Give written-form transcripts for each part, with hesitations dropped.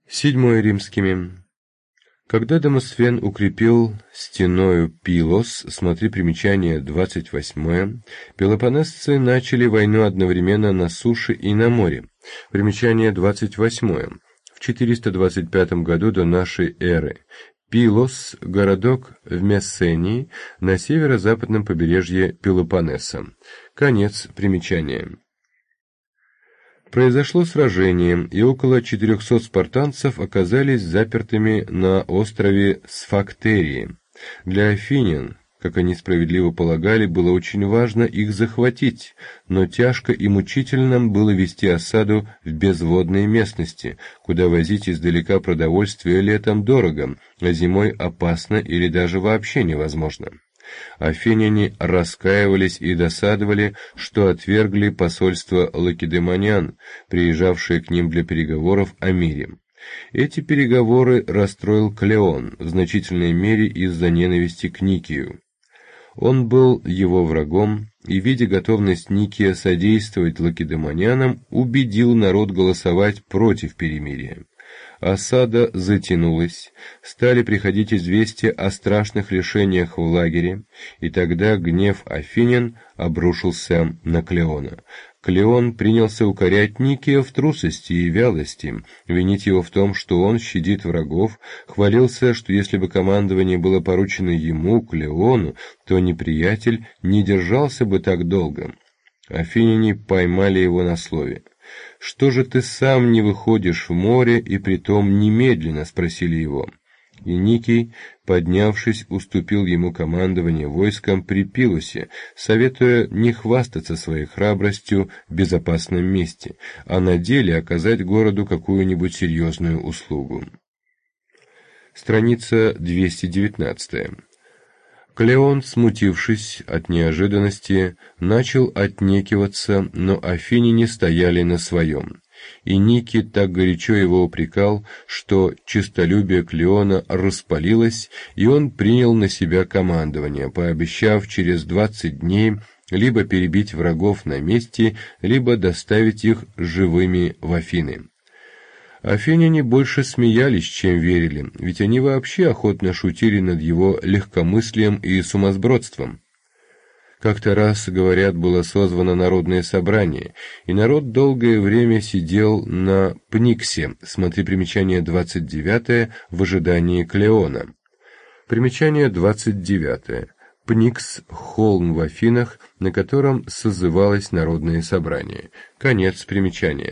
Седьмое римскими. Когда Демосфен укрепил стеною Пилос, смотри примечание 28, пелопоннесцы начали войну одновременно на суше и на море. Примечание 28. В 425 году до нашей эры. Пилос – городок в Мессении на северо-западном побережье Пелопоннеса. Конец примечания. Произошло сражение, и около 400 спартанцев оказались запертыми на острове Сфактерии. Для афинян, как они справедливо полагали, было очень важно их захватить, но тяжко и мучительно было вести осаду в безводной местности, куда возить издалека продовольствие летом дорого, а зимой опасно или даже вообще невозможно. Афиняне раскаивались и досадовали, что отвергли посольство лакедемонян, приезжавшие к ним для переговоров о мире. Эти переговоры расстроил Клеон, в значительной мере из-за ненависти к Никию. Он был его врагом, и, видя готовность Никия содействовать лакедемонянам, убедил народ голосовать против перемирия. Осада затянулась, стали приходить известия о страшных лишениях в лагере, и тогда гнев афинян обрушился на Клеона. Клеон принялся укорять Никия в трусости и вялости, винить его в том, что он щадит врагов, хвалился, что если бы командование было поручено ему, Клеону, то неприятель не держался бы так долго. Афиняне поймали его на слове. «Что же ты сам не выходишь в море, и притом немедленно?» — спросили его. И Никий, поднявшись, уступил ему командование войском при Пилосе, советуя не хвастаться своей храбростью в безопасном месте, а на деле оказать городу какую-нибудь серьезную услугу. Страница 219. Клеон, смутившись от неожиданности, начал отнекиваться, но афиняне стояли на своем. И Никий так горячо его упрекал, что честолюбие Клеона распалилось, и он принял на себя командование, пообещав через 20 дней либо перебить врагов на месте, либо доставить их живыми в Афины. Афиняне больше смеялись, чем верили, ведь они вообще охотно шутили над его легкомыслием и сумасбродством. Как-то раз, говорят, было созвано народное собрание, и народ долгое время сидел на Пниксе, смотри примечание 29 в ожидании Клеона. Примечание 29. Пникс – холм в Афинах, на котором созывалось народное собрание. Конец примечания.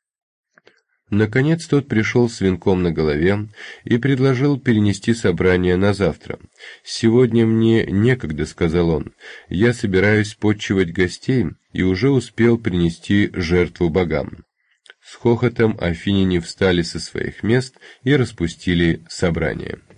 Наконец тот пришел с венком на голове и предложил перенести собрание на завтра. «Сегодня мне некогда», — сказал он, — «я собираюсь потчевать гостей и уже успел принести жертву богам». С хохотом афиняне встали со своих мест и распустили собрание.